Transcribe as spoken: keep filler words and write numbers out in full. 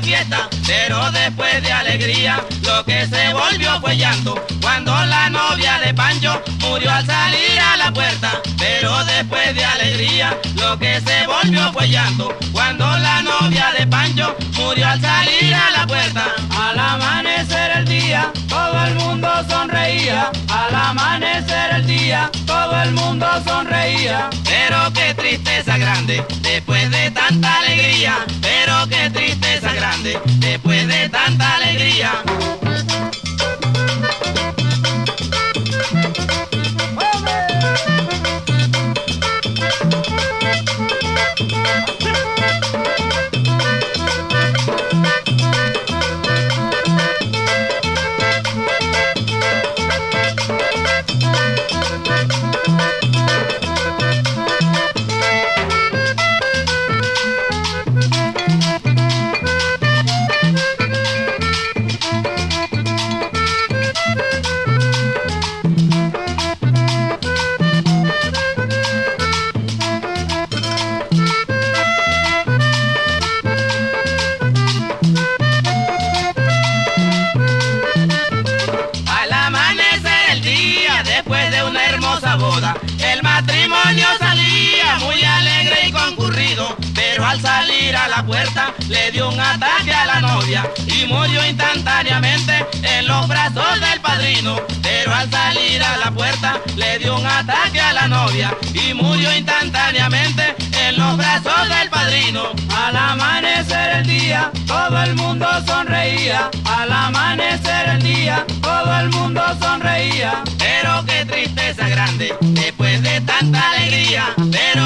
fiesta, pero después de alegría lo que se volvió fue llanto. Cuando la novia de Pancho murió al salir a la puerta, pero después de alegría lo que se volvió fue llanto. Cuando la novia de Pancho murió al salir a la puerta. Al amanecer el día, todo el mundo sonreía. Al amanecer el día, todo el mundo sonreía. Pero qué tristeza grande, después de tanta alegría. Pero qué tristeza grande, después de tanta alegría. El matrimonio salía muy alegre y concurrido, pero al salir a la puerta le dio un ataque a la novia y murió instantáneamente en los brazos del padrino. Pero al salir a la puerta le dio un ataque a la novia y murió instantáneamente en los brazos del padrino. Al amanecer el día, todo el mundo sonreía. Al amanecer el día, todo el mundo sonreía. Pero qué tristeza grande, después de tanta alegría. Pero